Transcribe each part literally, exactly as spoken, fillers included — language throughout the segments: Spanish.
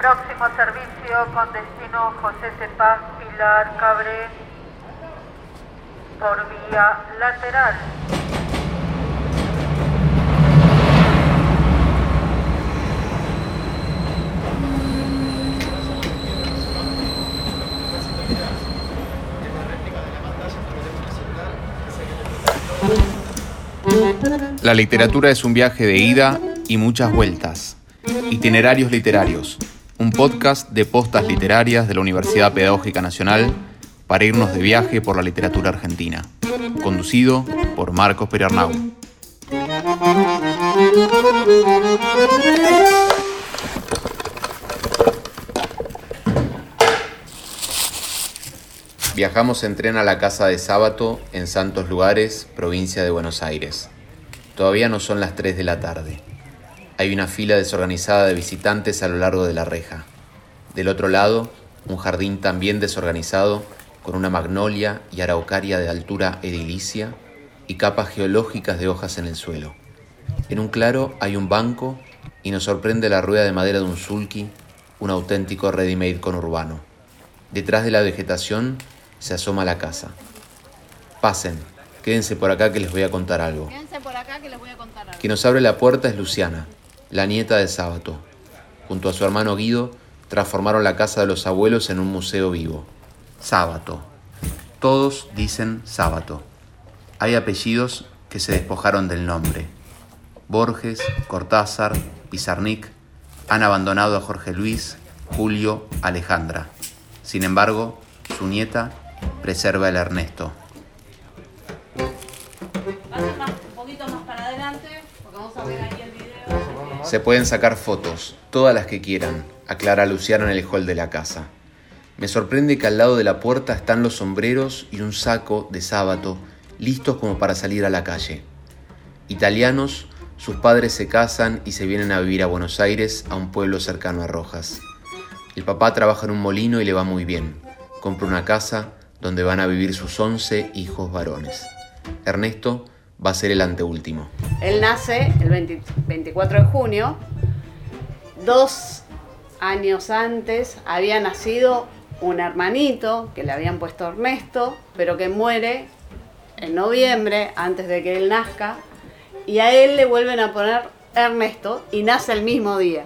Próximo servicio con destino José Cepaz, Pilar, Cabré, por vía lateral. La literatura es un viaje de ida y muchas vueltas. Itinerarios literarios, un podcast de postas literarias de la Universidad Pedagógica Nacional para irnos de viaje por la literatura argentina. Conducido por Marcos Perarnau. Viajamos en tren a la casa de Sábato en Santos Lugares, provincia de Buenos Aires. Todavía no son las tres de la tarde. Hay una fila desorganizada de visitantes a lo largo de la reja. Del otro lado, un jardín también desorganizado, con una magnolia y araucaria de altura edilicia y capas geológicas de hojas en el suelo. En un claro hay un banco y nos sorprende la rueda de madera de un sulky, un auténtico ready-made conurbano. Detrás de la vegetación se asoma la casa. Pasen, quédense por acá que les voy a contar algo. Quédense por acá que les voy a contar algo. Quien nos abre la puerta es Luciana, la nieta de Sábato. Junto a su hermano Guido, transformaron la casa de los abuelos en un museo vivo. Sábato. Todos dicen Sábato. Hay apellidos que se despojaron del nombre. Borges, Cortázar, Pizarnik han abandonado a Jorge Luis, Julio, Alejandra. Sin embargo, su nieta preserva el Ernesto. Pasen más, un poquito más para adelante, porque vamos a ver ahí el video. Se pueden sacar fotos, todas las que quieran, aclara Luciana en el hall de la casa. Me sorprende que al lado de la puerta están los sombreros y un saco de Sábato, listos como para salir a la calle. Italianos, sus padres se casan y se vienen a vivir a Buenos Aires, a un pueblo cercano a Rojas. El papá trabaja en un molino y le va muy bien. Compra una casa donde van a vivir sus once hijos varones. Ernesto va a ser el anteúltimo. Él nace el veinte, veinticuatro de junio. Dos años antes había nacido un hermanito que le habían puesto Ernesto, pero que muere en noviembre antes de que él nazca. Y a él le vuelven a poner Ernesto y nace el mismo día.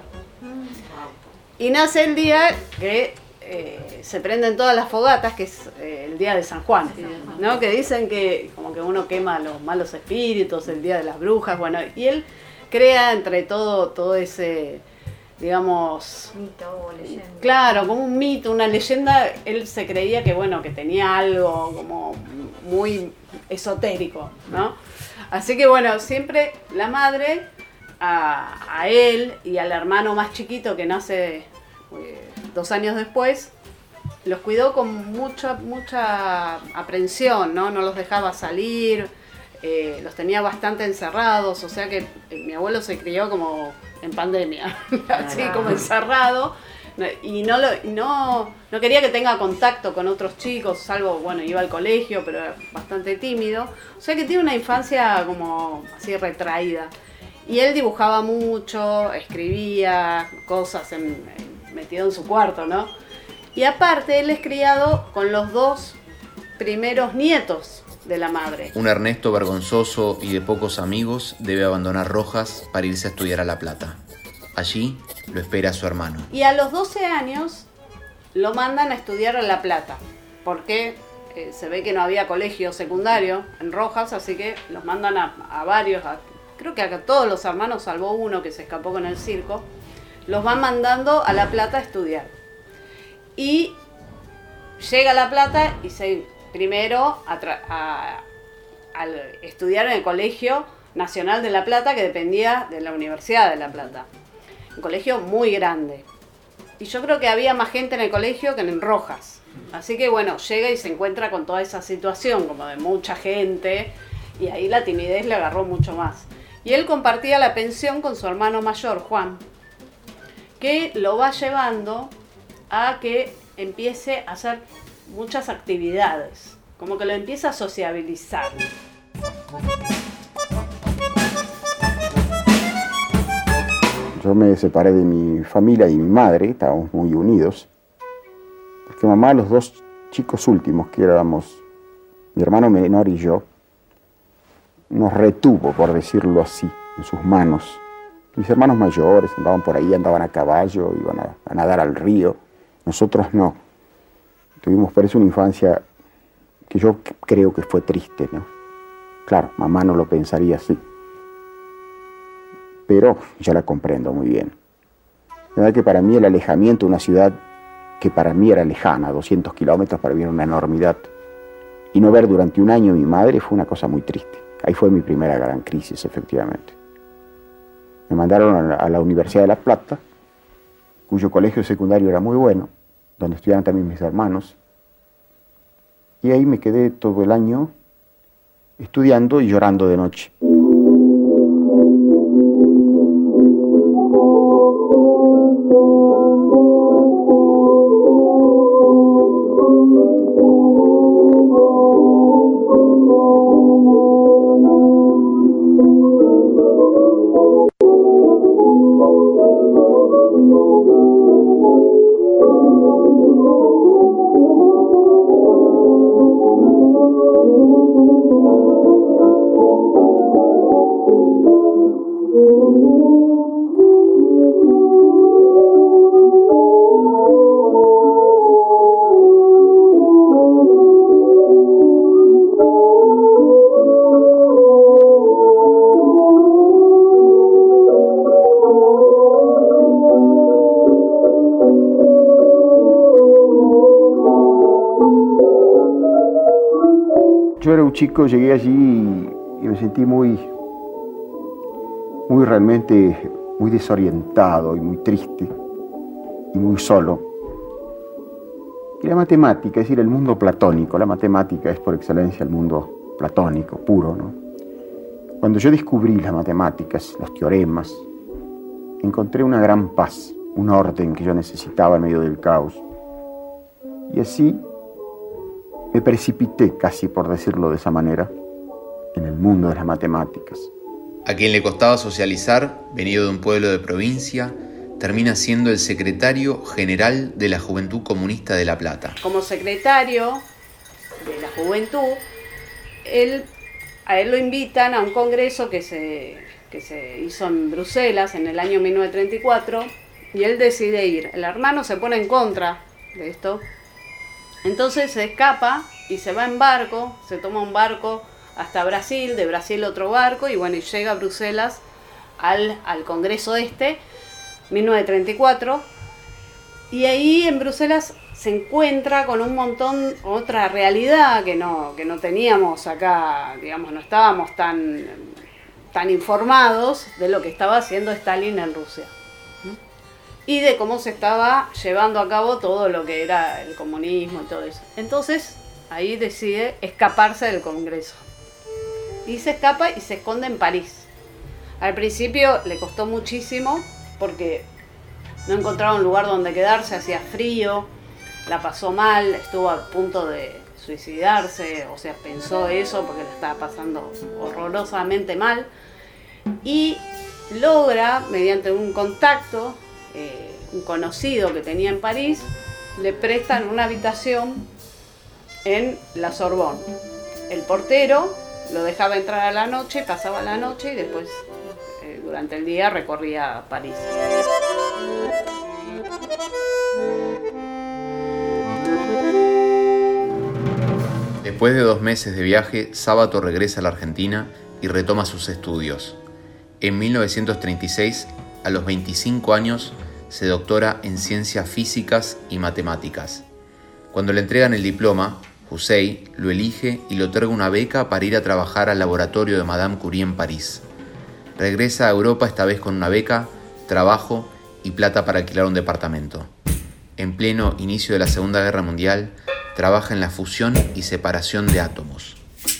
Y nace el día que eh, se prenden todas las fogatas, que es eh, el día de San Juan, ¿no? Que dicen que como que uno quema los malos espíritus, el día de las brujas, bueno, y él crea entre todo, todo ese, digamos, mito o leyenda. Claro, como un mito, una leyenda. Él se creía que bueno, que tenía algo como muy esotérico, ¿no? Así que bueno, siempre la madre a, a él y al hermano más chiquito que nace eh, dos años después, los cuidó con mucha, mucha aprensión, ¿no? No los dejaba salir, eh, los tenía bastante encerrados, o sea que eh, mi abuelo se crió como en pandemia, así como encerrado, y no, lo, no, no quería que tenga contacto con otros chicos, salvo, bueno, iba al colegio, pero era bastante tímido, o sea que tiene una infancia como así retraída. Y él dibujaba mucho, escribía cosas en, en, metido en su cuarto, ¿no? Y aparte él es criado con los dos primeros nietos de la madre. Un Ernesto vergonzoso y de pocos amigos debe abandonar Rojas para irse a estudiar a La Plata. Allí lo espera su hermano. Y a los doce años lo mandan a estudiar a La Plata, porque eh, se ve que no había colegio secundario en Rojas, así que los mandan a, a varios, a, creo que a todos los hermanos, salvo uno que se escapó con el circo, los van mandando a La Plata a estudiar. Y llega a La Plata y se primero a, tra- a, a estudiar en el Colegio Nacional de La Plata, que dependía de la Universidad de La Plata. Un colegio muy grande. Y yo creo que había más gente en el colegio que en Rojas. Así que bueno, llega y se encuentra con toda esa situación, como de mucha gente, y ahí la timidez le agarró mucho más. Y él compartía la pensión con su hermano mayor, Juan, que lo va llevando a que empiece a hacer muchas actividades, como que lo empieza a sociabilizar. Yo me separé de mi familia y mi madre, estábamos muy unidos, porque mamá, los dos chicos últimos, que éramos mi hermano menor y yo, nos retuvo, por decirlo así, en sus manos. Mis hermanos mayores andaban por ahí, andaban a caballo, iban a, a nadar al río. Nosotros no. Tuvimos por eso una infancia que yo creo que fue triste, ¿no? Claro, mamá no lo pensaría así, pero yo la comprendo muy bien. La verdad que para mí el alejamiento de una ciudad que para mí era lejana, doscientos kilómetros, para mí era una enormidad, y no ver durante un año a mi madre fue una cosa muy triste. Ahí fue mi primera gran crisis, efectivamente. Me mandaron a la, a la Universidad de La Plata, cuyo colegio secundario era muy bueno, donde estudiaban también mis hermanos, y ahí me quedé todo el año estudiando y llorando de noche. Yo era un chico, llegué allí y, y me sentí muy, muy realmente, muy desorientado y muy triste y muy solo. Y la matemática, es decir, el mundo platónico, la matemática es por excelencia el mundo platónico, puro, ¿no? Cuando yo descubrí las matemáticas, los teoremas, encontré una gran paz, un orden que yo necesitaba en medio del caos. Y así me precipité, casi por decirlo de esa manera, en el mundo de las matemáticas. A quien le costaba socializar, venido de un pueblo de provincia, termina siendo el secretario general de la Juventud Comunista de La Plata. Como secretario de la Juventud, él, a él lo invitan a un congreso que se, que se hizo en Bruselas en el año mil novecientos treinta y cuatro, y él decide ir. El hermano se pone en contra de esto. Entonces se escapa y se va en barco, se toma un barco hasta Brasil, de Brasil otro barco, y bueno, y llega a Bruselas al, al Congreso este, mil novecientos treinta y cuatro, y ahí en Bruselas se encuentra con un montón, otra realidad que no, que no teníamos acá, digamos, no estábamos tan, tan informados de lo que estaba haciendo Stalin en Rusia. Y de cómo se estaba llevando a cabo todo lo que era el comunismo y todo eso. Entonces, ahí decide escaparse del Congreso. Y se escapa y se esconde en París. Al principio le costó muchísimo porque no encontraba un lugar donde quedarse, hacía frío, la pasó mal, estuvo a punto de suicidarse, o sea, pensó eso porque la estaba pasando horrorosamente mal. Y logra, mediante un contacto, Eh, un conocido que tenía en París, le prestan una habitación en la Sorbonne. El portero lo dejaba entrar a la noche, pasaba la noche y después eh, durante el día recorría París. Después de dos meses de viaje, Sábato regresa a la Argentina y retoma sus estudios. En mil novecientos treinta y seis, a los veinticinco años, se doctora en Ciencias Físicas y Matemáticas. Cuando le entregan el diploma, Hussein lo elige y le otorga una beca para ir a trabajar al laboratorio de Madame Curie en París. Regresa a Europa esta vez con una beca, trabajo y plata para alquilar un departamento. En pleno inicio de la Segunda Guerra Mundial, trabaja en la fusión y separación de átomos.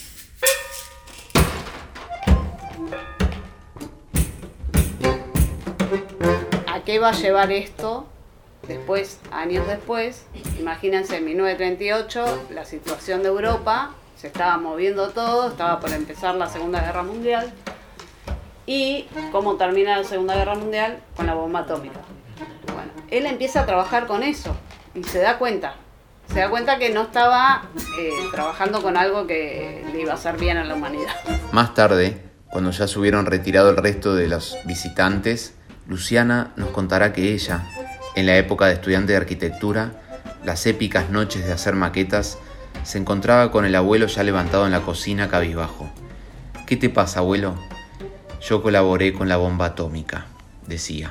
¿Qué va a llevar esto después, años después? Imagínense, en mil novecientos treinta y ocho, la situación de Europa, se estaba moviendo todo, estaba por empezar la Segunda Guerra Mundial, y cómo termina la Segunda Guerra Mundial con la bomba atómica. Bueno, él empieza a trabajar con eso y se da cuenta, se da cuenta que no estaba eh, trabajando con algo que le iba a hacer bien a la humanidad. Más tarde, cuando ya se hubieron retirado el resto de los visitantes, Luciana nos contará que ella, en la época de estudiante de arquitectura, las épicas noches de hacer maquetas, se encontraba con el abuelo ya levantado en la cocina cabizbajo. ¿Qué te pasa, abuelo? Yo colaboré con la bomba atómica, decía.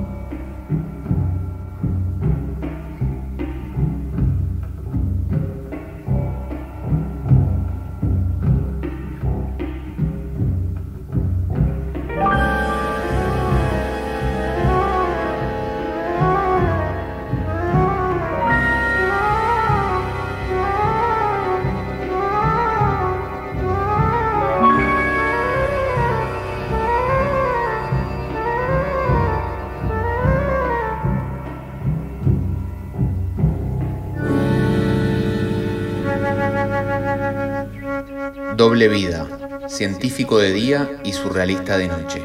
Doble vida, científico de día y surrealista de noche.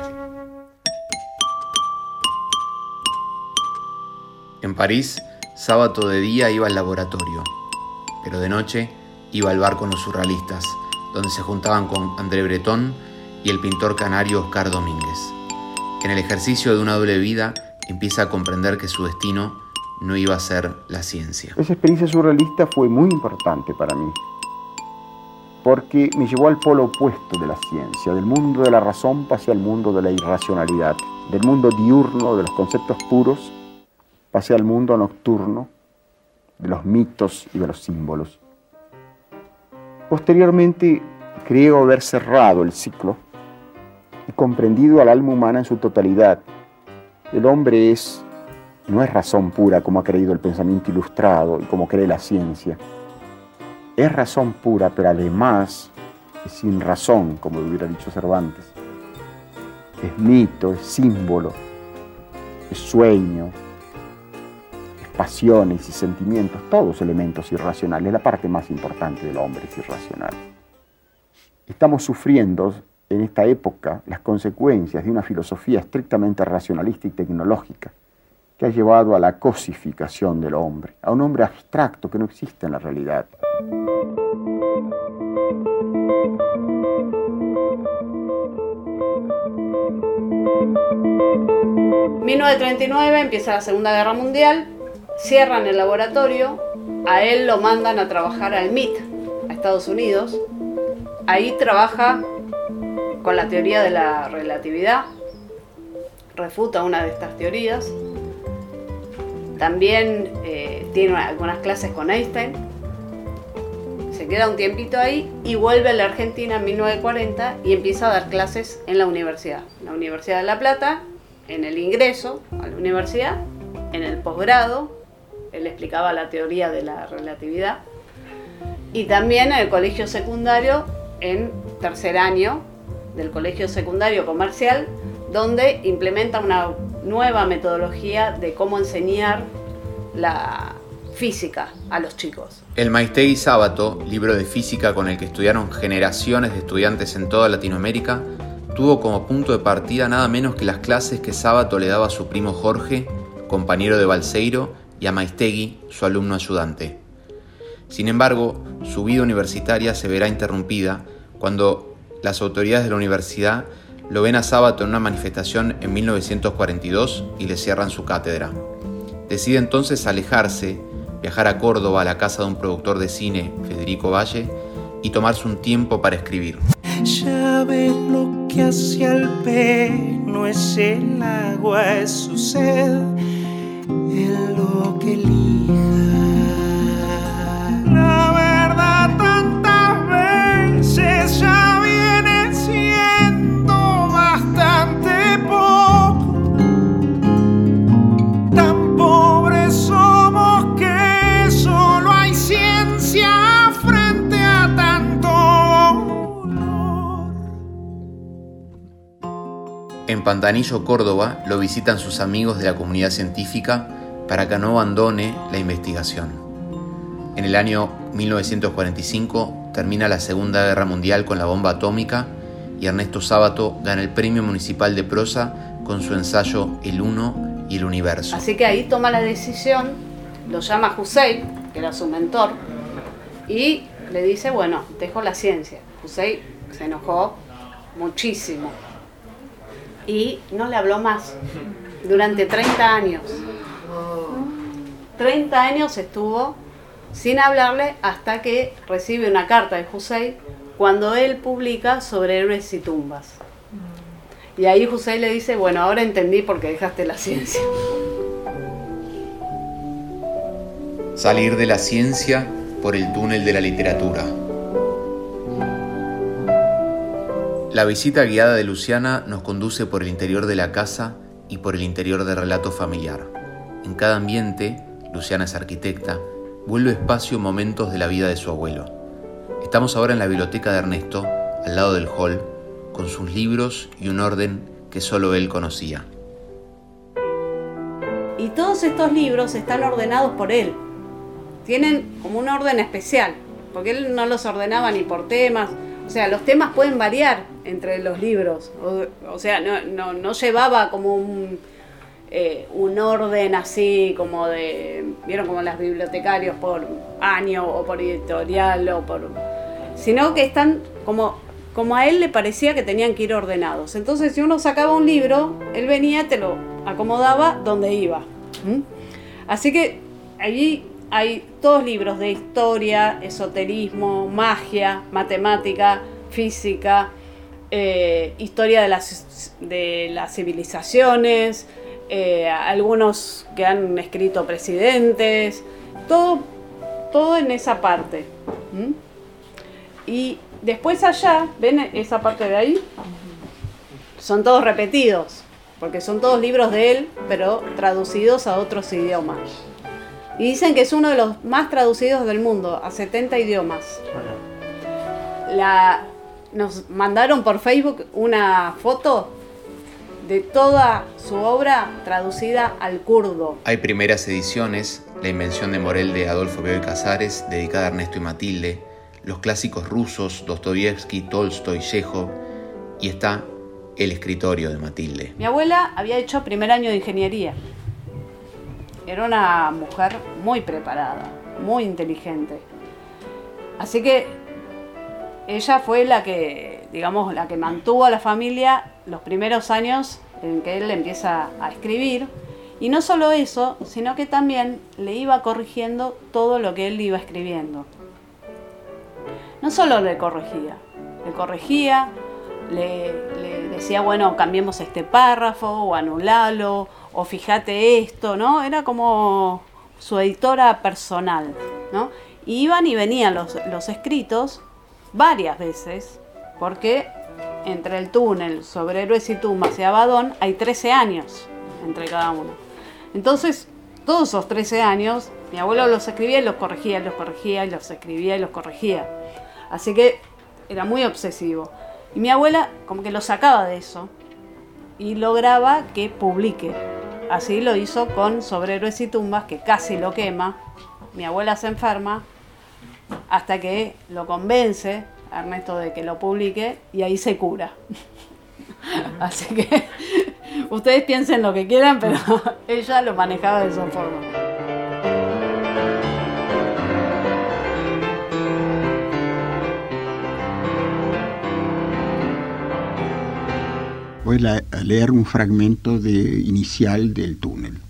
En París, Sábato de día iba al laboratorio, pero de noche iba al bar con los surrealistas, donde se juntaban con André Breton y el pintor canario Oscar Domínguez. En el ejercicio de una doble vida, empieza a comprender que su destino no iba a ser la ciencia. Esa experiencia surrealista fue muy importante para mí, porque me llevó al polo opuesto de la ciencia, del mundo de la razón pasé al mundo de la irracionalidad, del mundo diurno de los conceptos puros pasé al mundo nocturno de los mitos y de los símbolos. Posteriormente creo haber cerrado el ciclo y comprendido al alma humana en su totalidad. El hombre es, no es razón pura como ha creído el pensamiento ilustrado y como cree la ciencia. Es razón pura, pero además es sin razón, como hubiera dicho Cervantes. Es mito, es símbolo, es sueño, es pasiones y sentimientos, todos elementos irracionales. La parte más importante del hombre es irracional. Estamos sufriendo en esta época las consecuencias de una filosofía estrictamente racionalista y tecnológica que ha llevado a la cosificación del hombre, a un hombre abstracto que no existe en la realidad. mil novecientos treinta y nueve empieza la Segunda Guerra Mundial, cierran el laboratorio, a él lo mandan a trabajar al M I T, a Estados Unidos. Ahí trabaja con la teoría de la relatividad, refuta una de estas teorías. También eh, tiene algunas clases con Einstein. Se queda un tiempito ahí y vuelve a la Argentina en mil novecientos cuarenta y empieza a dar clases en la universidad. En la Universidad de La Plata, en el ingreso a la universidad, en el posgrado, él explicaba la teoría de la relatividad, y también en el colegio secundario, en tercer año del colegio secundario comercial, donde implementa una nueva metodología de cómo enseñar la física a los chicos. El Maistegui Sábato, libro de física con el que estudiaron generaciones de estudiantes en toda Latinoamérica, tuvo como punto de partida nada menos que las clases que Sábato le daba a su primo Jorge, compañero de Balseiro, y a Maistegui, su alumno ayudante. Sin embargo, su vida universitaria se verá interrumpida cuando las autoridades de la universidad lo ven a Sábato en una manifestación en mil novecientos cuarenta y dos y le cierran su cátedra. Decide entonces alejarse, viajar a Córdoba a la casa de un productor de cine, Federico Valle, y tomarse un tiempo para escribir. Ya ves lo que hacia el pez, no es el agua, es su sed, es lo que elija. La verdad tantas veces ya viene siendo bastante poco. Tan pobres somos que solo hay ciencia frente a tanto dolor. En Pantanillo, Córdoba, lo visitan sus amigos de la comunidad científica para que no abandone la investigación. En el año mil novecientos cuarenta y cinco termina la Segunda Guerra Mundial con la bomba atómica y Ernesto Sábato gana el Premio Municipal de Prosa con su ensayo El Uno y el Universo. Así que ahí toma la decisión, lo llama Hussein, que era su mentor, y le dice, bueno, dejo la ciencia. Hussein se enojó muchísimo y no le habló más durante treinta años. treinta años estuvo sin hablarle hasta que recibe una carta de Hussein cuando él publica Sobre héroes y tumbas. Y ahí Hussein le dice, bueno, ahora entendí por qué dejaste la ciencia. Salir de la ciencia por el túnel de la literatura. La visita guiada de Luciana nos conduce por el interior de la casa y por el interior del relato familiar. En cada ambiente, Luciana es arquitecta, vuelve espacio momentos de la vida de su abuelo. Estamos ahora en la biblioteca de Ernesto, al lado del hall, con sus libros y un orden que solo él conocía. Y todos estos libros están ordenados por él. Tienen como un orden especial, porque él no los ordenaba ni por temas. O sea, los temas pueden variar entre los libros. O, o sea, no, no, no llevaba como un, eh, un orden así como de... ¿Vieron como las bibliotecarios por año o por editorial o por...? Sino que están como, como a él le parecía que tenían que ir ordenados. Entonces, si uno sacaba un libro, él venía, te lo acomodaba donde iba. ¿Mm? Así que allí hay todos libros de historia, esoterismo, magia, matemática, física, eh, historia de las, de las civilizaciones, eh, algunos que han escrito presidentes, todo, todo en esa parte. ¿Mm? Y después allá, ¿ven esa parte de ahí? Son todos repetidos, porque son todos libros de él, pero traducidos a otros idiomas. Y dicen que es uno de los más traducidos del mundo, a setenta idiomas. La, nos mandaron por Facebook una foto de toda su obra traducida al kurdo. Hay primeras ediciones, La invención de Morel de Adolfo Bioy Casares, dedicada a Ernesto y Matilde, los clásicos rusos, Dostoyevsky, Tolstoy, Yejov, y está El escritorio de Matilde. Mi abuela había hecho primer año de ingeniería. Era una mujer muy preparada, muy inteligente. Así que ella fue la que, digamos, la que mantuvo a la familia los primeros años en que él empieza a escribir. Y no solo eso, sino que también le iba corrigiendo todo lo que él iba escribiendo. No solo le corregía, le corregía, le, le decía, bueno, cambiemos este párrafo o anulalo, o fíjate esto, ¿no? Era como su editora personal, ¿no? Y iban y venían los, los escritos varias veces, porque entre el túnel, Sobre héroes y tumbas y Abadón hay trece años entre cada uno. Entonces, todos esos trece años, mi abuelo los escribía y los corregía, los corregía y los escribía y los corregía. Así que era muy obsesivo. Y mi abuela como que lo sacaba de eso y lograba que publique. Así lo hizo con Sobre héroes y tumbas, que casi lo quema. Mi abuela se enferma hasta que lo convence a Ernesto de que lo publique y ahí se cura. Así que ustedes piensen lo que quieran, pero ella lo manejaba de esa forma. Voy a leer un fragmento de, inicial del túnel.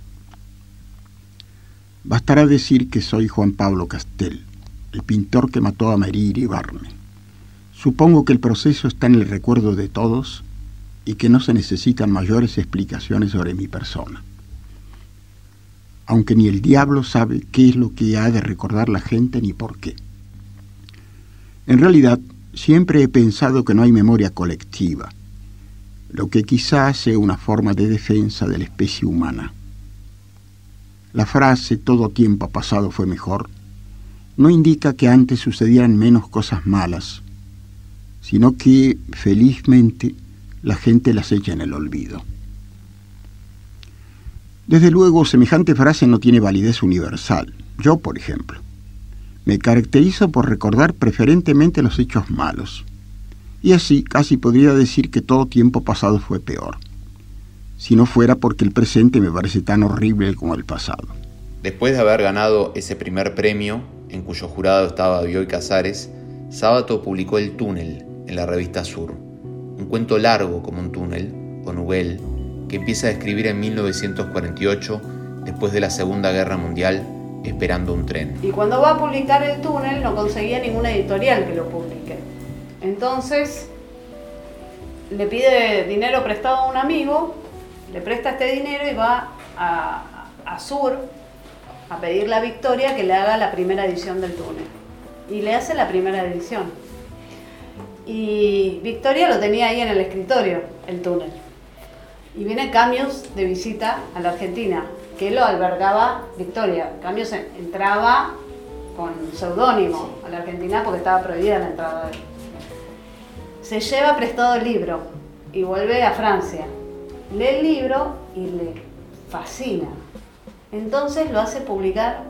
Bastará decir que soy Juan Pablo Castel, el pintor que mató a María Iribarne. Supongo que el proceso está en el recuerdo de todos y que no se necesitan mayores explicaciones sobre mi persona. Aunque ni el diablo sabe qué es lo que ha de recordar la gente ni por qué. En realidad, siempre he pensado que no hay memoria colectiva, lo que quizás sea una forma de defensa de la especie humana. La frase «todo tiempo pasado fue mejor» no indica que antes sucedieran menos cosas malas, sino que, felizmente, la gente las echa en el olvido. Desde luego, semejante frase no tiene validez universal. Yo, por ejemplo, me caracterizo por recordar preferentemente los hechos malos, Y así casi podría decir que todo tiempo pasado fue peor, si no fuera porque el presente me parece tan horrible como el pasado. Después de haber ganado ese primer premio, en cuyo jurado estaba Bioy Casares, Sábato publicó El túnel en la revista Sur, un cuento largo como un túnel, o nouvelle, que empieza a escribir en mil novecientos cuarenta y ocho, después de la Segunda Guerra Mundial, esperando un tren. Y cuando va a publicar El túnel no conseguía ninguna editorial que lo publique. Entonces le pide dinero prestado a un amigo, le presta este dinero y va a, a Sur a pedirle a Victoria que le haga la primera edición del túnel. Y le hace la primera edición. Y Victoria lo tenía ahí en el escritorio, el túnel. Y viene Camus de visita a la Argentina, que lo albergaba Victoria. Camus entraba con seudónimo a la Argentina porque estaba prohibida la entrada de él. Se lleva prestado el libro y vuelve a Francia. Lee el libro y le fascina. Entonces lo hace publicar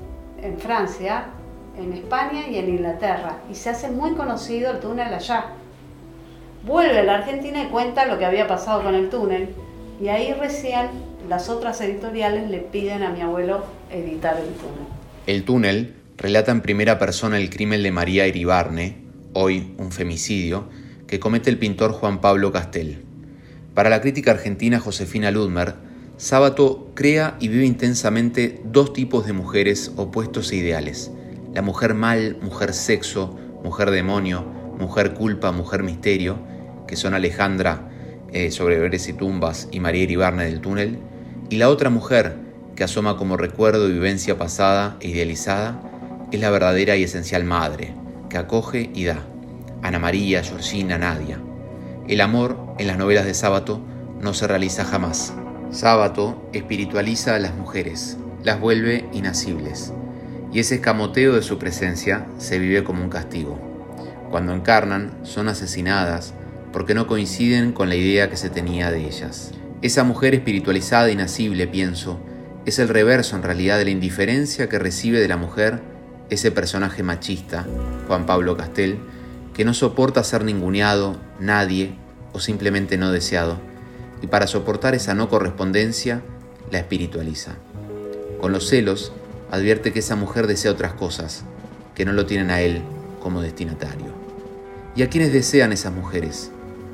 en Francia, en España y en Inglaterra. Y se hace muy conocido el túnel allá. Vuelve a la Argentina y cuenta lo que había pasado con el túnel. Y ahí recién las otras editoriales le piden a mi abuelo editar el túnel. El túnel relata en primera persona el crimen de María Iribarne, hoy un femicidio, que comete el pintor Juan Pablo Castel. Para la crítica argentina Josefina Ludmer, Sábato crea y vive intensamente dos tipos de mujeres opuestos e ideales: la mujer mal, mujer sexo, mujer demonio, mujer culpa, mujer misterio, que son Alejandra eh, sobre Veredas y tumbas y María Iribarne del túnel, y la otra mujer, que asoma como recuerdo y vivencia pasada e idealizada, es la verdadera y esencial madre, que acoge y da: Ana María, Georgina, Nadia. El amor, en las novelas de Sábato, no se realiza jamás. Sábato espiritualiza a las mujeres, las vuelve inacibles, y ese escamoteo de su presencia se vive como un castigo. Cuando encarnan, son asesinadas porque no coinciden con la idea que se tenía de ellas. Esa mujer espiritualizada e inacible, pienso, es el reverso en realidad de la indiferencia que recibe de la mujer ese personaje machista, Juan Pablo Castel, que no soporta ser ninguneado, nadie o simplemente no deseado, y para soportar esa no correspondencia, la espiritualiza. Con los celos, advierte que esa mujer desea otras cosas, que no lo tienen a él como destinatario. ¿Y a quiénes desean esas mujeres?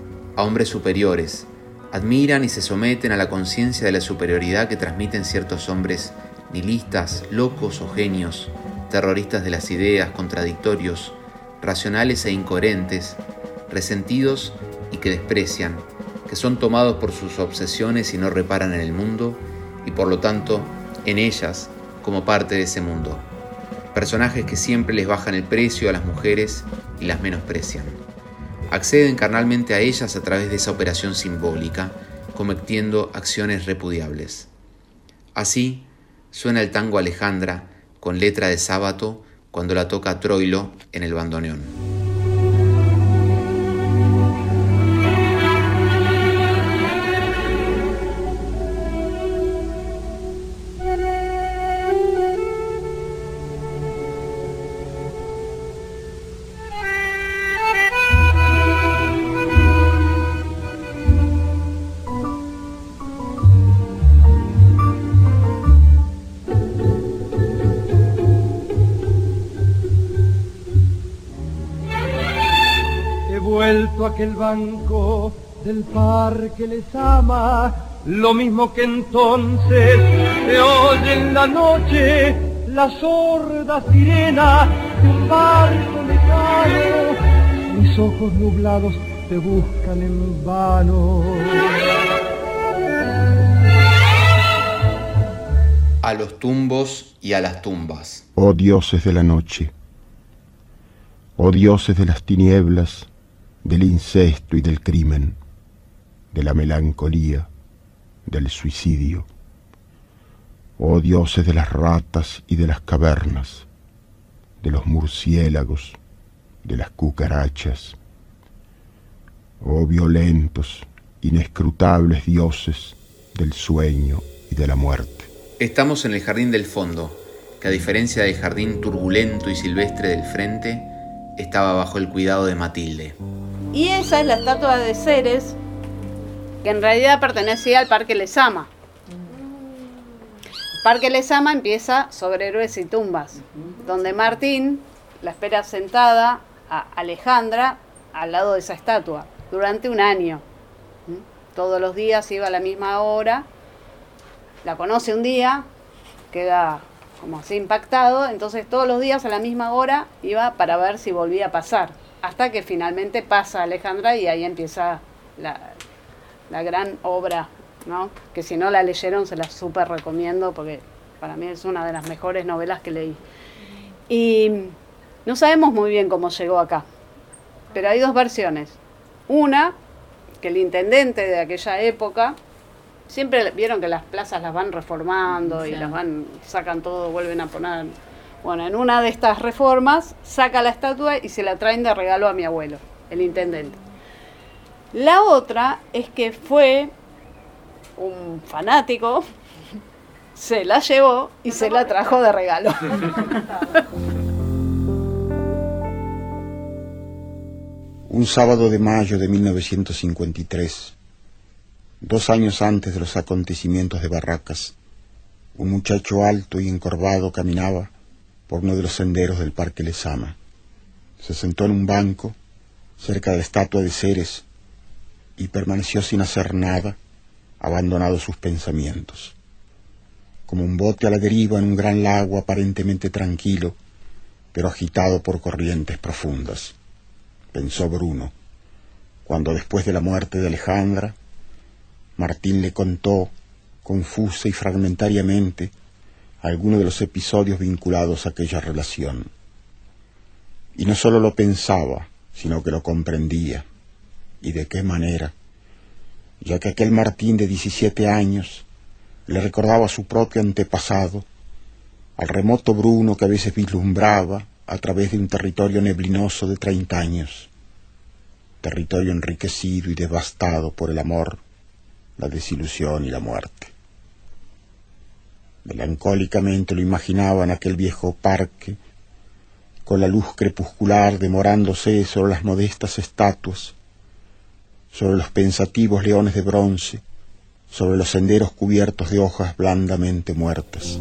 A hombres superiores. Admiran y se someten a la conciencia de la superioridad que transmiten ciertos hombres nihilistas, locos o genios, terroristas de las ideas, contradictorios, racionales e incoherentes, resentidos y que desprecian, que son tomados por sus obsesiones y no reparan en el mundo y por lo tanto en ellas como parte de ese mundo. Personajes que siempre les bajan el precio a las mujeres y las menosprecian. Acceden carnalmente a ellas a través de esa operación simbólica, cometiendo acciones repudiables. Así suena el tango Alejandra con letra de Sábato cuando la toca Troilo en el bandoneón. Vuelto a aquel banco del parque les ama, lo mismo que entonces se oye en la noche la sorda sirena de un barco lejano. Mis ojos nublados te buscan en vano. A los tumbos y a las tumbas. Oh dioses de la noche, oh dioses de las tinieblas, del incesto y del crimen, de la melancolía, del suicidio. Oh dioses de las ratas y de las cavernas, de los murciélagos, de las cucarachas. Oh violentos, inescrutables dioses del sueño y de la muerte. Estamos en el jardín del fondo, que a diferencia del jardín turbulento y silvestre del frente, estaba bajo el cuidado de Matilde. Y esa es la estatua de Ceres, que en realidad pertenecía al Parque Lezama. El Parque Lezama empieza sobre Héroes y Tumbas, donde Martín la espera sentada a Alejandra al lado de esa estatua durante un año. Todos los días iba a la misma hora, la conoce un día, queda como así impactado, entonces todos los días a la misma hora iba para ver si volvía a pasar, hasta que finalmente pasa Alejandra y ahí empieza la, la gran obra, ¿no? Que si no la leyeron se la súper recomiendo porque para mí es una de las mejores novelas que leí. Y no sabemos muy bien cómo llegó acá, pero hay dos versiones. Una, que el intendente de aquella época, siempre vieron que las plazas las van reformando y las van, sacan todo, vuelven a poner. Bueno, en una de estas reformas saca la estatua y se la traen de regalo a mi abuelo, el intendente. La otra es que fue un fanático, se la llevó y se la trajo de regalo. Un sábado de mayo de mil novecientos cincuenta y tres, dos años antes de los acontecimientos de Barracas, un muchacho alto y encorvado caminaba por uno de los senderos del Parque Lezama. Se sentó en un banco cerca de la estatua de Ceres y permaneció sin hacer nada, abandonado sus pensamientos. Como un bote a la deriva en un gran lago aparentemente tranquilo, pero agitado por corrientes profundas, pensó Bruno, cuando después de la muerte de Alejandra, Martín le contó, confusa y fragmentariamente, algunos de los episodios vinculados a aquella relación. Y no solo lo pensaba, sino que lo comprendía. ¿Y de qué manera? Ya que aquel Martín de diecisiete años le recordaba a su propio antepasado, al remoto Bruno que a veces vislumbraba a través de un territorio neblinoso de treinta años, territorio enriquecido y devastado por el amor, la desilusión y la muerte. Melancólicamente lo imaginaba en aquel viejo parque, con la luz crepuscular demorándose sobre las modestas estatuas, sobre los pensativos leones de bronce, sobre los senderos cubiertos de hojas blandamente muertas.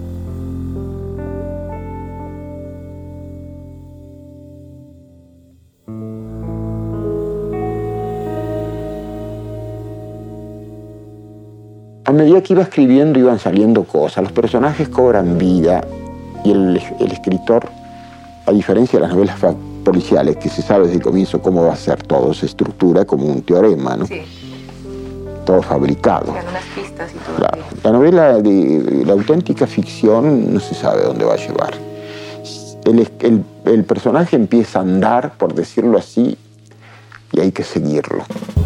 A medida que iba escribiendo iban saliendo cosas, los personajes cobran vida y el, el escritor, a diferencia de las novelas policiales, que se sabe desde el comienzo cómo va a ser todo, se estructura como un teorema, ¿no? Sí. Todo fabricado. Con unas pistas y todo. Claro. La novela de la auténtica ficción no se sabe dónde va a llevar. El, el, el personaje empieza a andar, por decirlo así, y hay que seguirlo.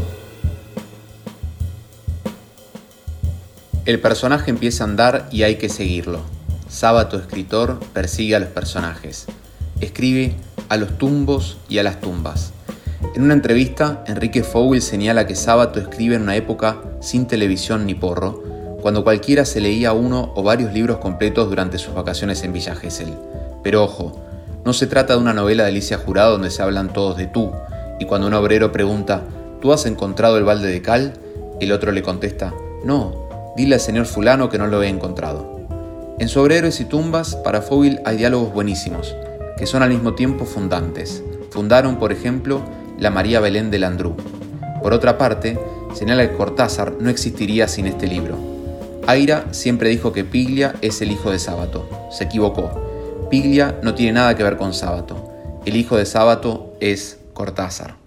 El personaje empieza a andar y hay que seguirlo. Sábato, escritor, persigue a los personajes. Escribe a los tumbos y a las tumbas. En una entrevista, Enrique Fowell señala que Sábato escribe en una época sin televisión ni porro, cuando cualquiera se leía uno o varios libros completos durante sus vacaciones en Villa Gesell. Pero ojo, no se trata de una novela de Alicia Jurado donde se hablan todos de tú, y cuando un obrero pregunta ¿tú has encontrado el balde de cal?, el otro le contesta no, dile al señor fulano que no lo he encontrado. En Sobre Héroes y Tumbas, para Fowell hay diálogos buenísimos, que son al mismo tiempo fundantes. Fundaron, por ejemplo, la María Belén de Landru. Por otra parte, señala que Cortázar no existiría sin este libro. Aira siempre dijo que Piglia es el hijo de Sábato. Se equivocó. Piglia no tiene nada que ver con Sábato. El hijo de Sábato es Cortázar.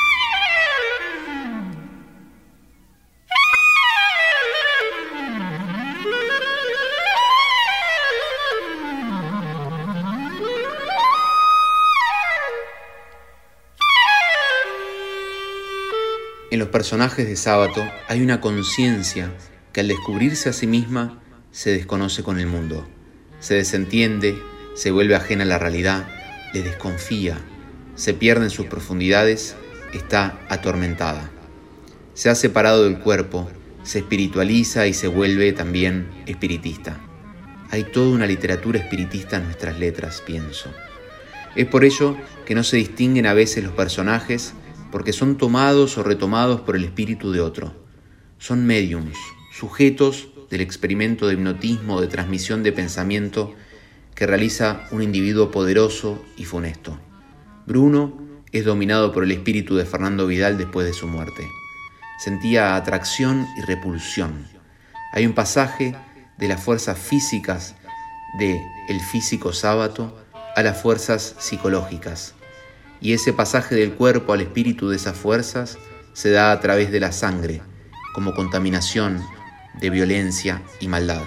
En los personajes de Sábato hay una conciencia que al descubrirse a sí misma se desconoce con el mundo. Se desentiende, se vuelve ajena a la realidad, le desconfía, se pierde en sus profundidades, está atormentada. Se ha separado del cuerpo, se espiritualiza y se vuelve también espiritista. Hay toda una literatura espiritista en nuestras letras, pienso. Es por ello que no se distinguen a veces los personajes porque son tomados o retomados por el espíritu de otro. Son médiums, sujetos del experimento de hipnotismo o de transmisión de pensamiento que realiza un individuo poderoso y funesto. Bruno es dominado por el espíritu de Fernando Vidal después de su muerte. Sentía atracción y repulsión. Hay un pasaje de las fuerzas físicas de El físico Sábato a las fuerzas psicológicas. Y ese pasaje del cuerpo al espíritu de esas fuerzas se da a través de la sangre, como contaminación de violencia y maldad.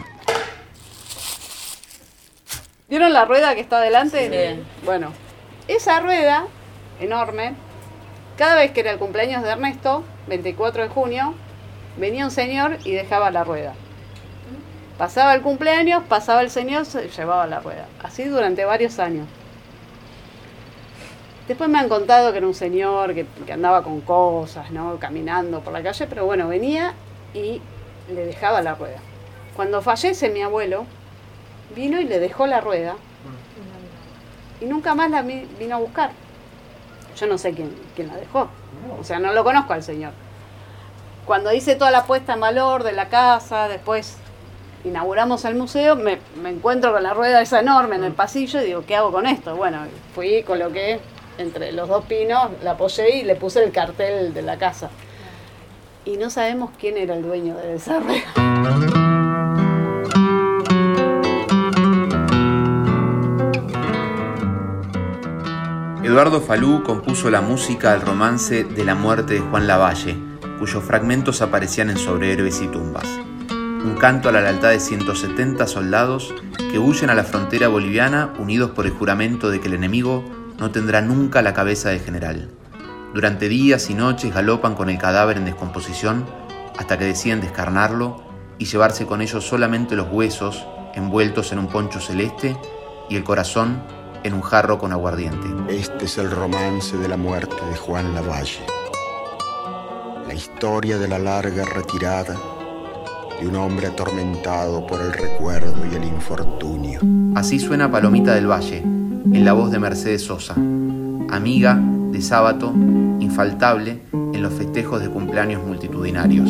¿Vieron la rueda que está adelante? Sí. Bueno, esa rueda enorme, cada vez que era el cumpleaños de Ernesto, veinticuatro de junio, venía un señor y dejaba la rueda. Pasaba el cumpleaños, pasaba el señor, se llevaba la rueda. Así durante varios años. Después me han contado que era un señor que, que andaba con cosas, ¿no? Caminando por la calle, pero bueno, venía y le dejaba la rueda. Cuando fallece mi abuelo, vino y le dejó la rueda y nunca más la vino a buscar. Yo no sé quién, quién la dejó, o sea, no lo conozco al señor. Cuando hice toda la puesta en valor de la casa, después inauguramos el museo, me, me encuentro con la rueda esa enorme en el pasillo y digo, ¿qué hago con esto? Bueno, fui, coloqué entre los dos pinos, la apoyé y le puse el cartel de la casa. Y no sabemos quién era el dueño de esa rueda. Eduardo Falú compuso la música del romance de la muerte de Juan Lavalle, cuyos fragmentos aparecían en Sobre héroes y tumbas. Un canto a la lealtad de ciento setenta soldados que huyen a la frontera boliviana unidos por el juramento de que el enemigo no tendrá nunca la cabeza de general. Durante días y noches galopan con el cadáver en descomposición hasta que deciden descarnarlo y llevarse con ellos solamente los huesos envueltos en un poncho celeste y el corazón en un jarro con aguardiente. Este es el romance de la muerte de Juan Lavalle. La historia de la larga retirada de un hombre atormentado por el recuerdo y el infortunio. Así suena Palomita del Valle, en la voz de Mercedes Sosa, amiga de Sábato, infaltable en los festejos de cumpleaños multitudinarios.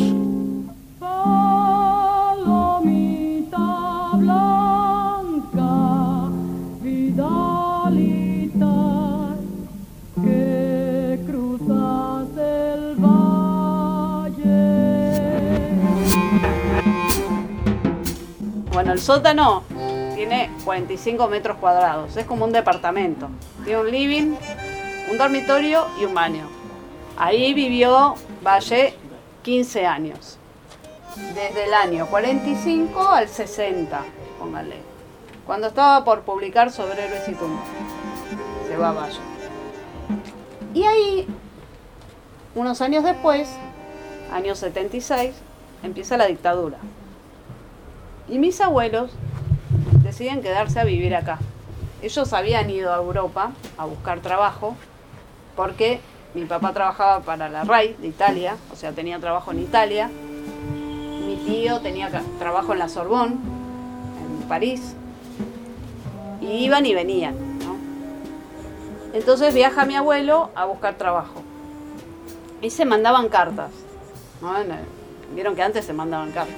Bueno, el sótano tiene cuarenta y cinco metros cuadrados, es como un departamento. Tiene un living, un dormitorio y un baño. Ahí vivió Valle quince años, desde el año cuarenta y cinco al sesenta, póngale. Cuando estaba por publicar Sobre héroes y tumbas, se va a Valle. Y ahí, unos años después, año setenta y seis, empieza la dictadura. Y mis abuelos deciden quedarse a vivir acá. Ellos habían ido a Europa a buscar trabajo porque mi papá trabajaba para la R A I de Italia, o sea, tenía trabajo en Italia. Mi tío tenía trabajo en la Sorbonne, en París. Y iban y venían, ¿no? Entonces viaja mi abuelo a buscar trabajo. Y se mandaban cartas, ¿no? Vieron que antes se mandaban cartas.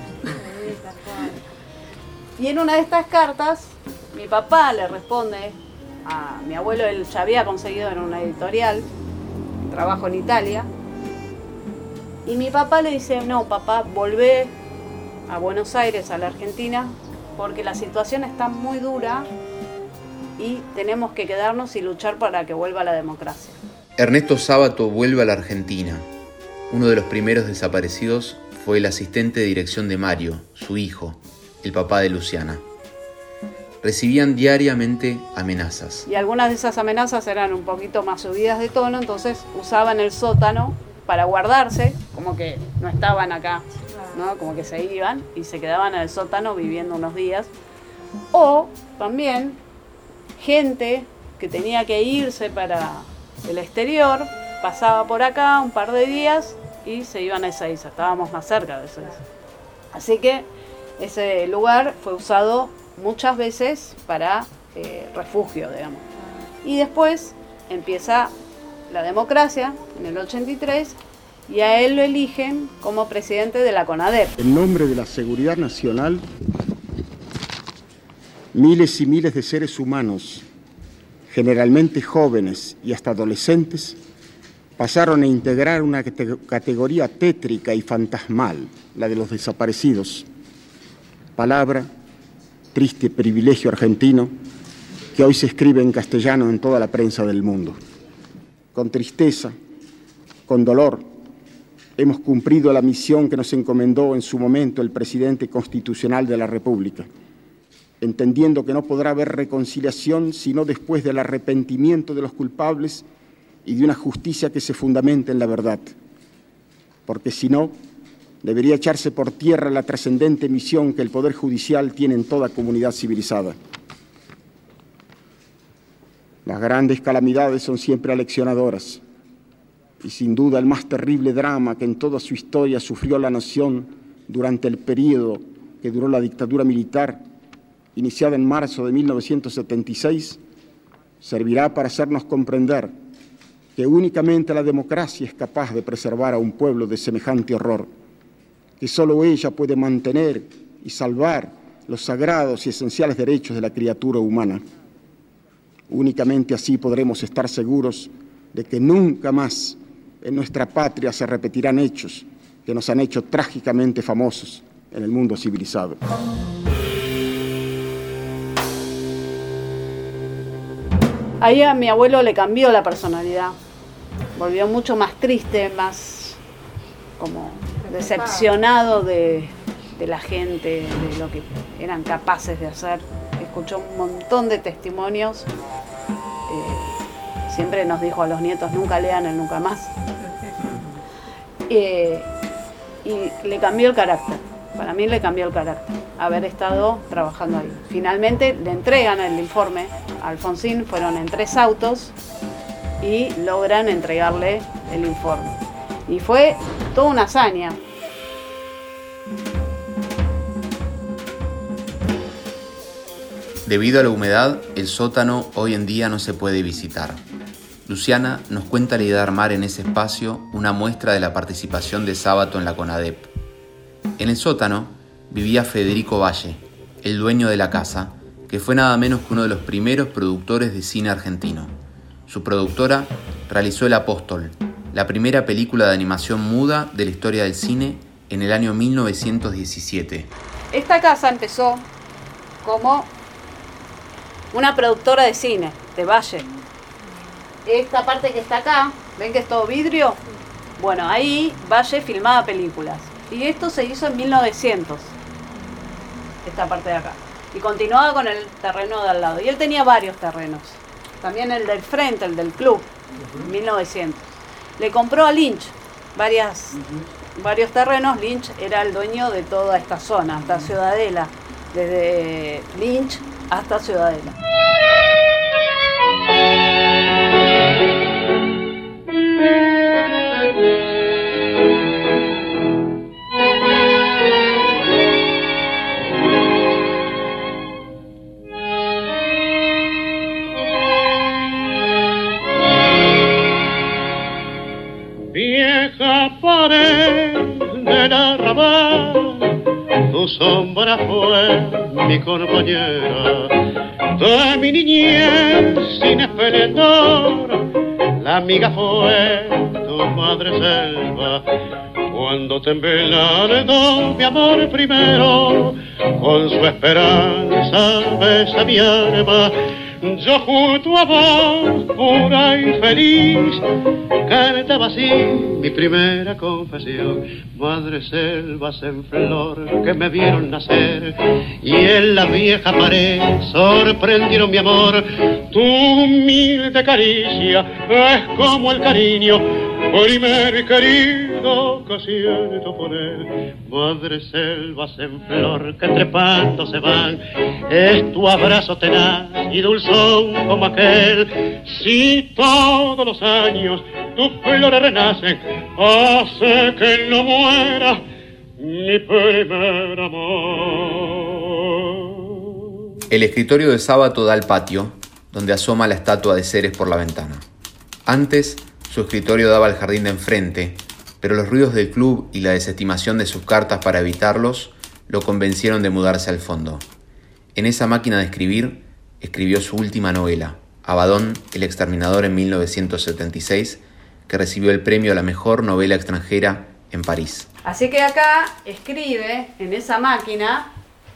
Y en una de estas cartas, mi papá le responde a mi abuelo, él ya había conseguido en una editorial trabajo en Italia. Y mi papá le dice, no, papá, volvé a Buenos Aires, a la Argentina, porque la situación está muy dura y tenemos que quedarnos y luchar para que vuelva la democracia. Ernesto Sábato vuelve a la Argentina. Uno de los primeros desaparecidos fue el asistente de dirección de Mario, su hijo, el papá de Luciana. Recibían diariamente amenazas. Y algunas de esas amenazas eran un poquito más subidas de tono, entonces usaban el sótano para guardarse, como que no estaban acá, ¿no? Como que se iban y se quedaban en el sótano viviendo unos días. O también gente que tenía que irse para el exterior, pasaba por acá un par de días y se iban a Ezeiza. Estábamos más cerca de Ezeiza. Así que ese lugar fue usado muchas veces para eh, refugio, digamos. Y después empieza la democracia en el ochenta y tres y a él lo eligen como presidente de la CONADEP. En nombre de la seguridad nacional, miles y miles de seres humanos, generalmente jóvenes y hasta adolescentes, pasaron a integrar una categoría tétrica y fantasmal, la de los desaparecidos. Palabra, triste privilegio argentino, que hoy se escribe en castellano en toda la prensa del mundo. Con tristeza, con dolor, hemos cumplido la misión que nos encomendó en su momento el presidente constitucional de la República, entendiendo que no podrá haber reconciliación sino después del arrepentimiento de los culpables y de una justicia que se fundamente en la verdad, porque si no, debería echarse por tierra la trascendente misión que el Poder Judicial tiene en toda comunidad civilizada. Las grandes calamidades son siempre aleccionadoras, y sin duda el más terrible drama que en toda su historia sufrió la nación durante el período que duró la dictadura militar, iniciada en marzo de mil novecientos setenta y seis, servirá para hacernos comprender que únicamente la democracia es capaz de preservar a un pueblo de semejante horror, que solo ella puede mantener y salvar los sagrados y esenciales derechos de la criatura humana. Únicamente así podremos estar seguros de que nunca más en nuestra patria se repetirán hechos que nos han hecho trágicamente famosos en el mundo civilizado. Ahí a mi abuelo le cambió la personalidad, volvió mucho más triste, más como decepcionado de, de la gente, de lo que eran capaces de hacer. Escuchó un montón de testimonios, eh, siempre nos dijo a los nietos, nunca lean el nunca más. Eh, y le cambió el carácter, para mí le cambió el carácter, haber estado trabajando ahí. Finalmente le entregan el informe a Alfonsín, fueron en tres autos y logran entregarle el informe. Y fue toda una hazaña. Debido a la humedad, el sótano hoy en día no se puede visitar. Luciana nos cuenta la idea de armar en ese espacio una muestra de la participación de Sábato en la CONADEP. En el sótano vivía Federico Valle, el dueño de la casa, que fue nada menos que uno de los primeros productores de cine argentino. Su productora realizó El Apóstol, la primera película de animación muda de la historia del cine en el año mil novecientos diecisiete. Esta casa empezó como una productora de cine, de Valle. Esta parte que está acá, ¿ven que es todo vidrio? Bueno, ahí Valle filmaba películas. Y esto se hizo en mil novecientos, esta parte de acá. Y continuaba con el terreno de al lado. Y él tenía varios terrenos. También el del frente, el del club, en mil novecientos. Le compró a Lynch varias, uh-huh. varios terrenos. Lynch era el dueño de toda esta zona, hasta Ciudadela. Desde Lynch hasta Ciudadela. Vieja pared del arrabal, tu sombra fue mi compañera de mi niñez sin esplendor. La amiga fue tu madre selva cuando te embelando mi amor primero. Con su esperanza besa mi alma, yo junto a vos, pura y feliz, cantaba así mi primera confesión. Madre selvas en flor que me vieron nacer y en la vieja pared sorprendieron mi amor. Tu humilde caricia es como el cariño primero y querido que siento por él. Madre selvas en flor que trepando se van, es tu abrazo tenaz y dulzón como aquel. Si todos los años tus flores renacen, hace que no muera mi primer amor. El escritorio de Sábato da al patio, donde asoma la estatua de Ceres por la ventana. Antes Su escritorio daba al jardín de enfrente, pero los ruidos del club y la desestimación de sus cartas para evitarlos lo convencieron de mudarse al fondo. En esa máquina de escribir, escribió su última novela, Abaddon, el exterminador, en mil novecientos setenta y seis, que recibió el premio a la mejor novela extranjera en París. Así que acá escribe en esa máquina.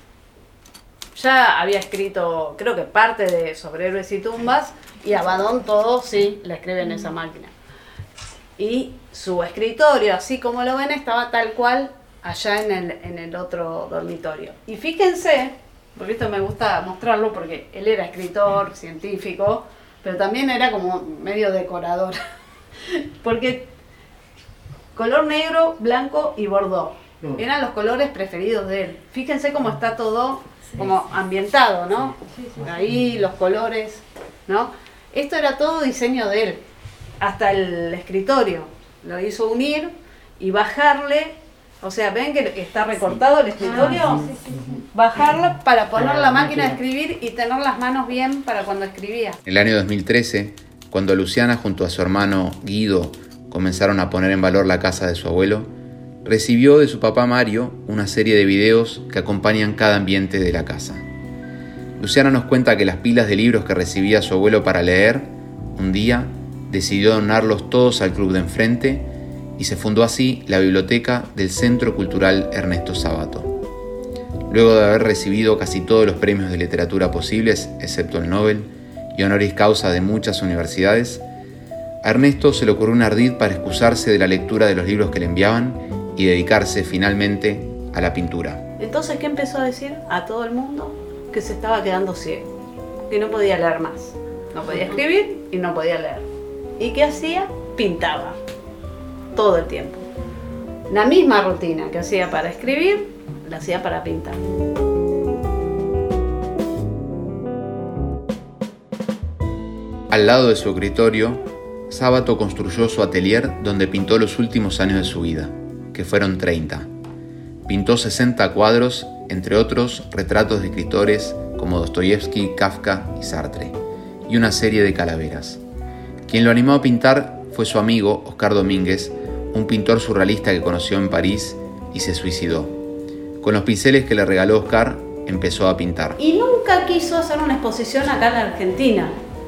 Ya había escrito, creo que parte de Sobre héroes y tumbas, y Abaddon todo, sí, la escribe en esa máquina. Y su escritorio, así como lo ven, estaba tal cual allá en el, en el otro dormitorio. Y fíjense, porque esto me gusta mostrarlo, porque él era escritor, científico, pero también era como medio decorador. Porque color negro, blanco y bordó eran los colores preferidos de él. Fíjense cómo está todo como ambientado, ¿no? Ahí los colores, ¿no? Esto era todo diseño de él. Hasta el escritorio lo hizo unir y bajarle, o sea, ven que está recortado el escritorio, ah, sí, sí, sí. Bajarlo para poner la máquina de escribir y tener las manos bien para cuando escribía. En el año dos mil trece, cuando Luciana junto a su hermano Guido comenzaron a poner en valor la casa de su abuelo, recibió de su papá Mario una serie de videos que acompañan cada ambiente de la casa. Luciana nos cuenta que las pilas de libros que recibía su abuelo para leer, un día decidió donarlos todos al club de enfrente y se fundó así la biblioteca del Centro Cultural Ernesto Sábato. Luego de haber recibido casi todos los premios de literatura posibles, excepto el Nobel, y honoris causa de muchas universidades, a Ernesto se le ocurrió un ardid para excusarse de la lectura de los libros que le enviaban y dedicarse finalmente a la pintura. Entonces, ¿qué empezó a decir a todo el mundo? Que se estaba quedando ciego, que no podía leer más. No podía escribir y no podía leer. ¿Y qué hacía? Pintaba. Todo el tiempo. La misma rutina que hacía para escribir, la hacía para pintar. Al lado de su escritorio, Sábato construyó su atelier donde pintó los últimos años de su vida, que fueron treinta. Pintó sesenta cuadros, entre otros retratos de escritores como Dostoyevsky, Kafka y Sartre, y una serie de calaveras. Quien lo animó a pintar fue su amigo Oscar Domínguez, un pintor surrealista que conoció en París y se suicidó. Con los pinceles que le regaló Oscar, empezó a pintar. Y nunca quiso hacer una exposición acá en la Argentina,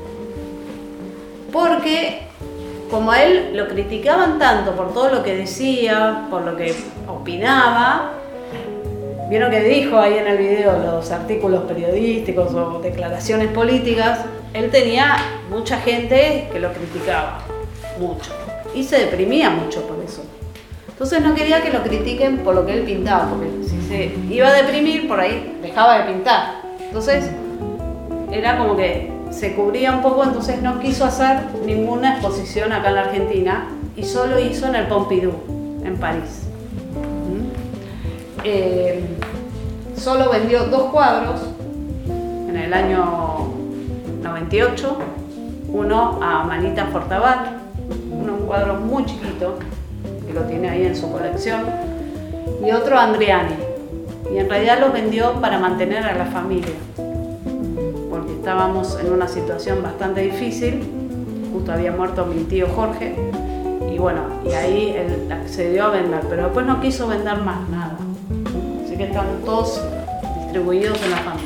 porque como a él lo criticaban tanto por todo lo que decía, por lo que opinaba, vieron que dijo ahí en el video los artículos periodísticos o declaraciones políticas, él tenía mucha gente que lo criticaba, mucho, y se deprimía mucho por eso. Entonces no quería que lo critiquen por lo que él pintaba, porque si se iba a deprimir, por ahí dejaba de pintar. Entonces era como que se cubría un poco, entonces no quiso hacer ninguna exposición acá en la Argentina y solo hizo en el Pompidou, en París. ¿Mm? Eh, solo vendió dos cuadros en el año noventa y ocho, uno a Manita Fortabat, uno, un cuadro muy chiquito, que lo tiene ahí en su colección, y otro a Andriani. Y en realidad los vendió para mantener a la familia, porque estábamos en una situación bastante difícil, justo había muerto mi tío Jorge, y bueno, y ahí él accedió a vender, pero después no quiso vender más nada. Así que están todos distribuidos en la familia.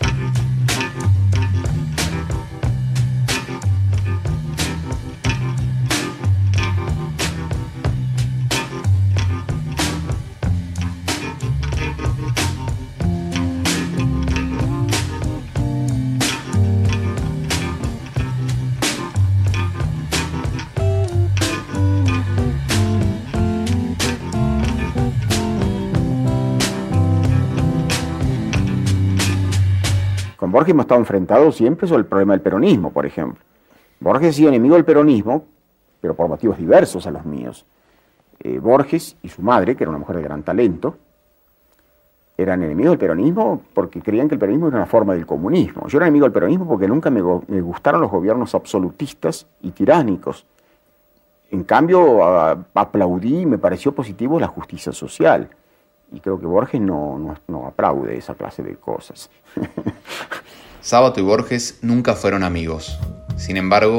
Con Borges hemos estado enfrentados siempre sobre el problema del peronismo, por ejemplo. Borges ha sido enemigo del peronismo, pero por motivos diversos a los míos. Eh, Borges y su madre, que era una mujer de gran talento, eran enemigos del peronismo porque creían que el peronismo era una forma del comunismo. Yo era enemigo del peronismo porque nunca me, me gustaron los gobiernos absolutistas y tiránicos. En cambio, a, aplaudí y me pareció positivo la justicia social. Y creo que Borges no, no, no aplaude esa clase de cosas. Sábato y Borges nunca fueron amigos. Sin embargo,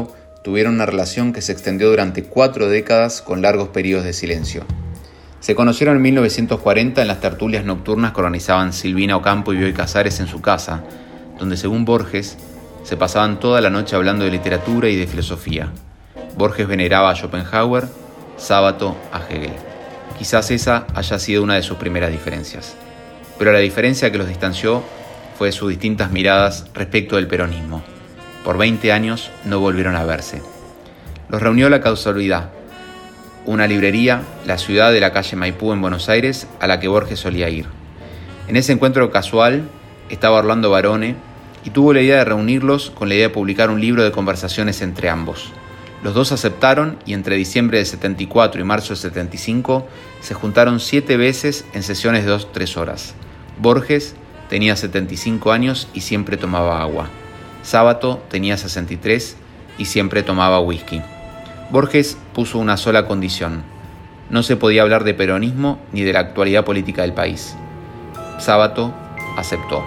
tuvieron una relación que se extendió durante cuatro décadas con largos periodos de silencio. Se conocieron en mil novecientos cuarenta en las tertulias nocturnas que organizaban Silvina Ocampo y Bioy Casares en su casa, donde según Borges se pasaban toda la noche hablando de literatura y de filosofía. Borges veneraba a Schopenhauer, Sábato a Hegel. Quizás esa haya sido una de sus primeras diferencias. Pero la diferencia que los distanció fue sus distintas miradas respecto del peronismo. Por veinte años no volvieron a verse. Los reunió la casualidad, una librería, la ciudad de la calle Maipú en Buenos Aires, a la que Borges solía ir. En ese encuentro casual estaba Orlando Barone y tuvo la idea de reunirlos con la idea de publicar un libro de conversaciones entre ambos. Los dos aceptaron y entre diciembre del setenta y cuatro y marzo del setenta y cinco se juntaron siete veces en sesiones de dos a tres horas. Borges tenía setenta y cinco años y siempre tomaba agua. Sábato tenía sesenta y tres y siempre tomaba whisky. Borges puso una sola condición: no se podía hablar de peronismo ni de la actualidad política del país. Sábato aceptó.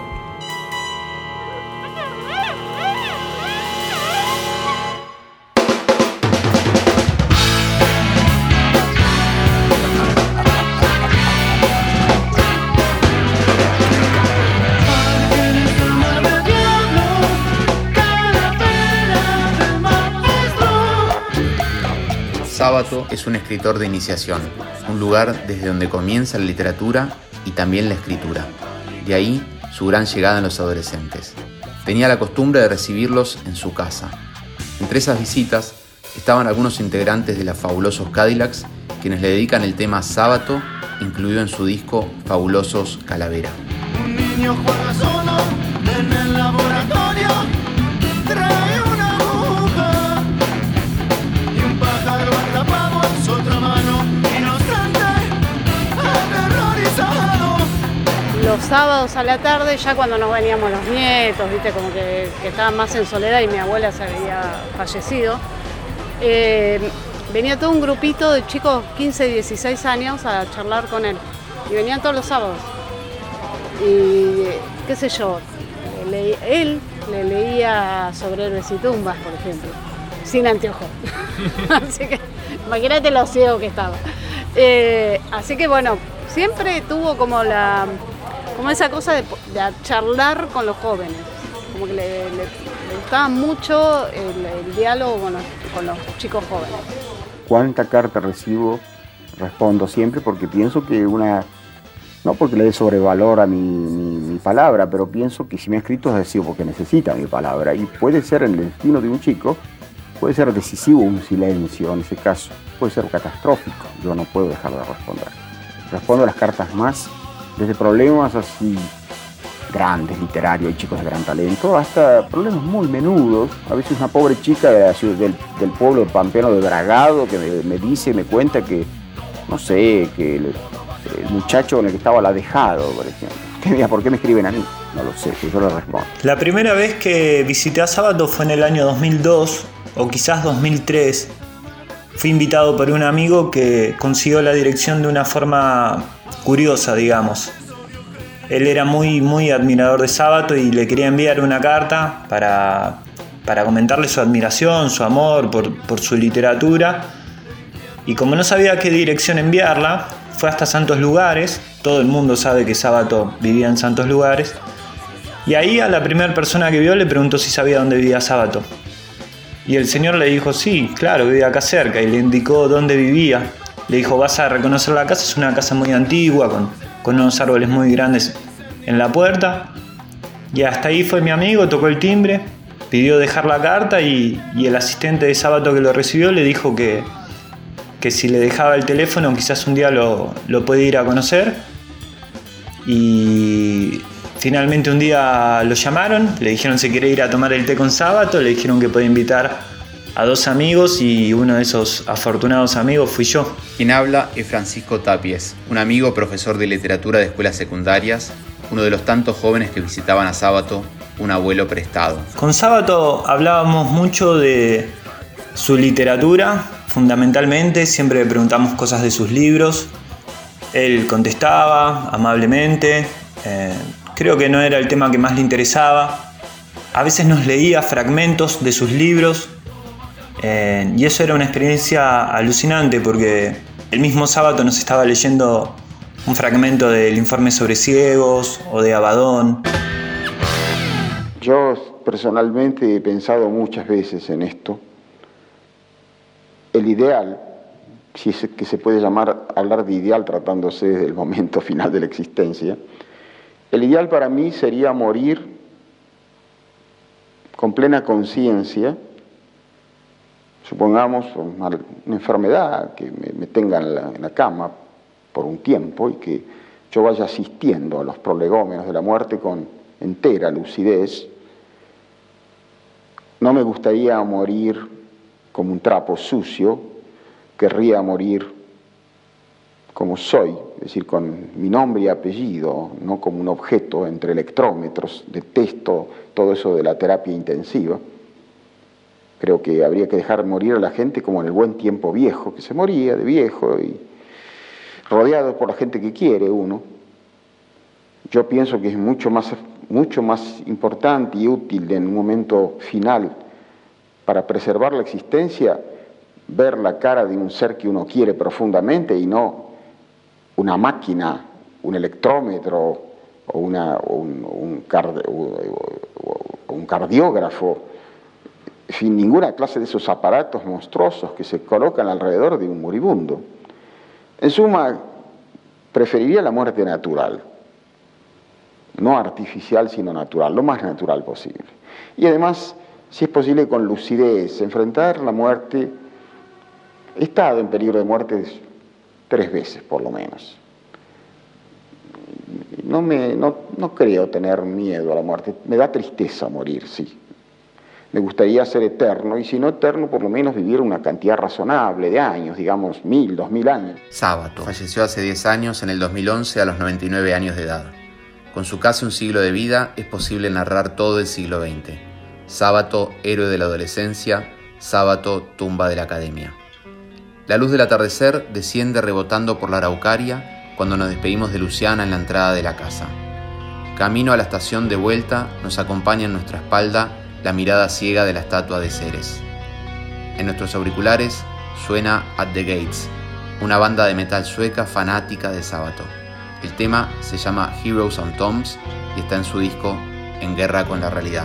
Sábato es un escritor de iniciación, un lugar desde donde comienza la literatura y también la escritura. De ahí su gran llegada en los adolescentes. Tenía la costumbre de recibirlos en su casa. Entre esas visitas estaban algunos integrantes de los Fabulosos Cadillacs, quienes le dedican el tema Sábato, incluido en su disco Fabulosos Calavera. Un niño juega solo en el laboratorio, trae una aguja y un pájaro atrapado en su otra mano, inocente, aterrorizado. Los sábados a la tarde, ya cuando nos veníamos los nietos, viste, como que, que estaban más en soledad y mi abuela se había fallecido, eh, venía todo un grupito de chicos quince, dieciséis años a charlar con él. Y venían todos los sábados. Y qué sé yo, le, él le leía sobre héroes y tumbas, por ejemplo, sin anteojos. Así que imagínate lo ciego que estaba. Eh, así que bueno, siempre tuvo como la como esa cosa de, de charlar con los jóvenes. Como que le, le, le gustaba mucho el, el diálogo con los, con los chicos jóvenes. ¿Cuánta carta recibo? Respondo siempre porque pienso que una... No porque le dé sobrevalor a mi, mi, mi palabra, pero pienso que si me ha escrito es decir porque necesita mi palabra. Y puede ser el destino de un chico, puede ser decisivo un silencio en ese caso, puede ser catastrófico. Yo no puedo dejar de responder. Respondo a las cartas más, desde problemas así grandes, literarios, hay chicos de gran talento, hasta problemas muy menudos. A veces una pobre chica de la ciudad, del, del pueblo pampeano de Bragado que me, me dice, me cuenta que, no sé, que... El, el muchacho con el que estaba la ha dejado, por ejemplo. ¿Por qué me escriben a mí? No lo sé, yo le respondo. La primera vez que visité a Sábato fue en el año dos mil dos o quizás dos mil tres. Fui invitado por un amigo que consiguió la dirección de una forma curiosa, digamos. Él era muy, muy admirador de Sábato y le quería enviar una carta para, para comentarle su admiración, su amor por, por su literatura. Y como no sabía a qué dirección enviarla, fue hasta Santos Lugares. Todo el mundo sabe que Sábato vivía en Santos Lugares. Y ahí a la primera persona que vio le preguntó si sabía dónde vivía Sábato. Y el señor le dijo, sí, claro, vivía acá cerca. Y le indicó dónde vivía. Le dijo, vas a reconocer la casa, es una casa muy antigua, con, con unos árboles muy grandes en la puerta. Y hasta ahí fue mi amigo, tocó el timbre, pidió dejar la carta y, y el asistente de Sábato que lo recibió le dijo que... que si le dejaba el teléfono quizás un día lo, lo podía ir a conocer. Y finalmente un día lo llamaron, le dijeron si quiere ir a tomar el té con Sábato, le dijeron que podía invitar a dos amigos y uno de esos afortunados amigos fui yo. Quien habla es Francisco Tapies, un amigo profesor de literatura de escuelas secundarias, uno de los tantos jóvenes que visitaban a Sábato, un abuelo prestado. Con Sábato hablábamos mucho de su literatura. Fundamentalmente, siempre le preguntamos cosas de sus libros. Él contestaba amablemente. Eh, creo que no era el tema que más le interesaba. A veces nos leía fragmentos de sus libros. Eh, y eso era una experiencia alucinante porque el mismo sábado nos estaba leyendo un fragmento del informe sobre ciegos o de Abaddon. Yo personalmente he pensado muchas veces en esto. El ideal, si es que se puede llamar hablar de ideal tratándose del momento final de la existencia, el ideal para mí sería morir con plena conciencia, supongamos una, una enfermedad que me, me tenga en la, en la cama por un tiempo y que yo vaya asistiendo a los prolegómenos de la muerte con entera lucidez. No me gustaría morir como un trapo sucio, querría morir como soy, es decir, con mi nombre y apellido, no como un objeto entre electrómetros. Detesto todo eso de la terapia intensiva. Creo que habría que dejar morir a la gente como en el buen tiempo viejo, que se moría de viejo y rodeado por la gente que quiere uno. Yo pienso que es mucho más, mucho más importante y útil en un momento final para preservar la existencia, ver la cara de un ser que uno quiere profundamente y no una máquina, un electrómetro o, una, o un, un, card, o un cardiógrafo, en fin, ninguna clase de esos aparatos monstruosos que se colocan alrededor de un moribundo. En suma, preferiría la muerte natural, no artificial sino natural, lo más natural posible. Y además, si es posible, con lucidez, enfrentar la muerte. He estado en peligro de muerte tres veces, por lo menos. No, me, no, no creo tener miedo a la muerte. Me da tristeza morir, sí. Me gustaría ser eterno, y si no eterno, por lo menos vivir una cantidad razonable de años, digamos mil, dos mil años. Sábato falleció hace diez años, en el dos mil once, a los noventa y nueve años de edad. Con su casi un siglo de vida, es posible narrar todo el siglo veinte. Sábato, héroe de la adolescencia. Sábato, tumba de la academia. La luz del atardecer desciende rebotando por la Araucaria cuando nos despedimos de Luciana en la entrada de la casa. Camino a la estación de vuelta, nos acompaña en nuestra espalda la mirada ciega de la estatua de Ceres. En nuestros auriculares suena At the Gates, una banda de metal sueca fanática de Sábato. El tema se llama Heroes on Tombs y está en su disco En Guerra con la Realidad.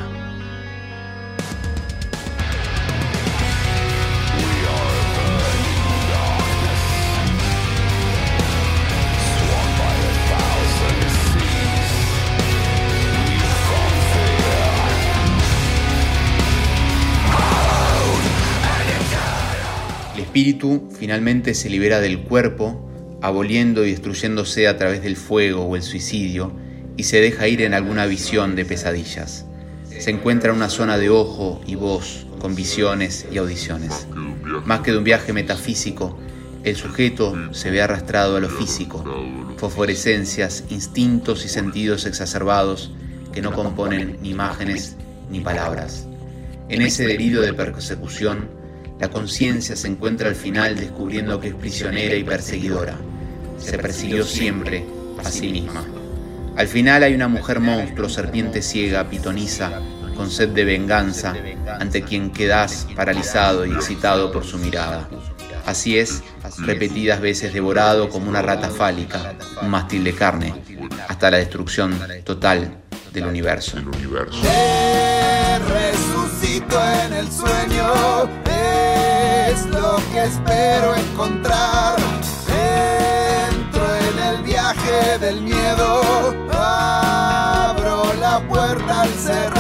El espíritu finalmente se libera del cuerpo, aboliendo y destruyéndose a través del fuego o el suicidio, y se deja ir en alguna visión de pesadillas. Se encuentra en una zona de ojo y voz, con visiones y audiciones. Más que de un viaje metafísico, el sujeto se ve arrastrado a lo físico, fosforescencias, instintos y sentidos exacerbados que no componen ni imágenes ni palabras. En ese delirio de persecución, la conciencia se encuentra al final descubriendo que es prisionera y perseguidora. Se persiguió siempre a sí misma. Al final hay una mujer monstruo, serpiente ciega, pitonisa, con sed de venganza, ante quien quedás paralizado y excitado por su mirada. Así es, repetidas veces devorado como una rata fálica, un mástil de carne, hasta la destrucción total del universo. Te resucito en el sueño, es lo que espero encontrar. Entro en el viaje del miedo, abro la puerta al cerrar.